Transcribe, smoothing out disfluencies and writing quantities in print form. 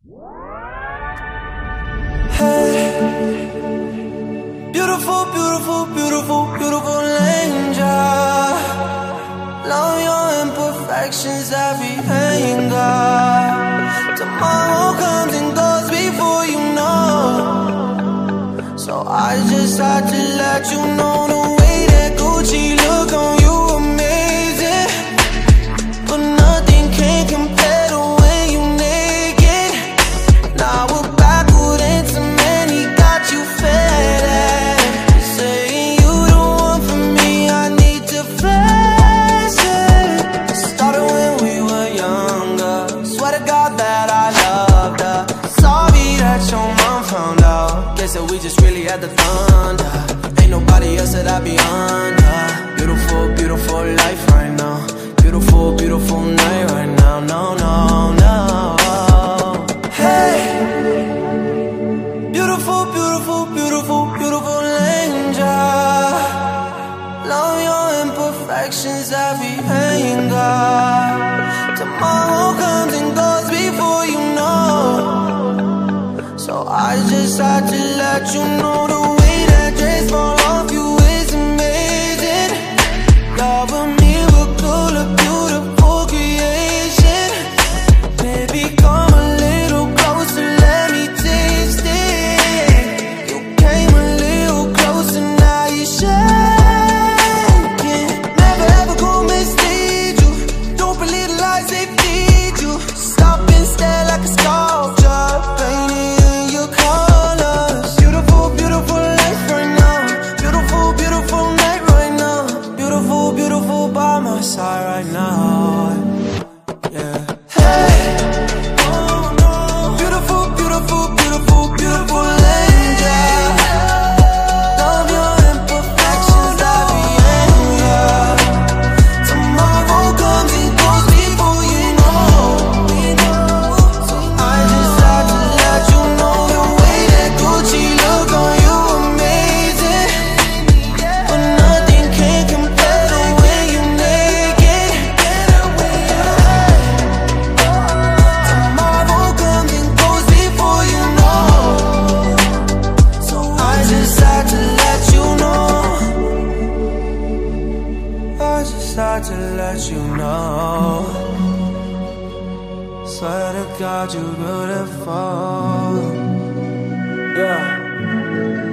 Hey, beautiful, beautiful, beautiful, beautiful angel. Love your imperfections, everything God. Tomorrow comes and goes before you know. So I just had to let you know the way that Gucci look on you amazing. But nothing can compare to when you naked. Now we're backward into man, he got you fed up. Saying you the one for me, I need to flex it. Started when we were younger. Swear to God that I loved her. Sorry that your mom found out. Guess that we just really had the thunder. Ain't nobody else that I be under. Beautiful, beautiful life right now. Beautiful, beautiful night right now. No, no, no. Hey, beautiful, beautiful, beautiful, beautiful angel. Love your imperfections, everything God. Tomorrow comes and goes before you know. So I just had to let you know the way that dress fall off you is amazing. Love a miracle, a beautiful creation. Baby, come a little closer, let me taste it. You came a little closer, now you're shaking. Never ever go mislead you. Don't believe the lies they feed you. Stop and stare like a sculpture, painted in your colors. Beautiful, beautiful life right now. Beautiful, beautiful night right now. Beautiful, beautiful by my side right now. Yeah. Hey, beautiful, beautiful, beautiful, beautiful angel. Love your imperfections, everything, yeah. Tomorrow comes and goes before you know. So I just had to let you know the way that Gucci look on you amazing. But nothing can compare to when you naked. Tomorrow comes and goes before you know. So I just had to let you know. I just had to let you know. Swear to God, you're beautiful. Yeah.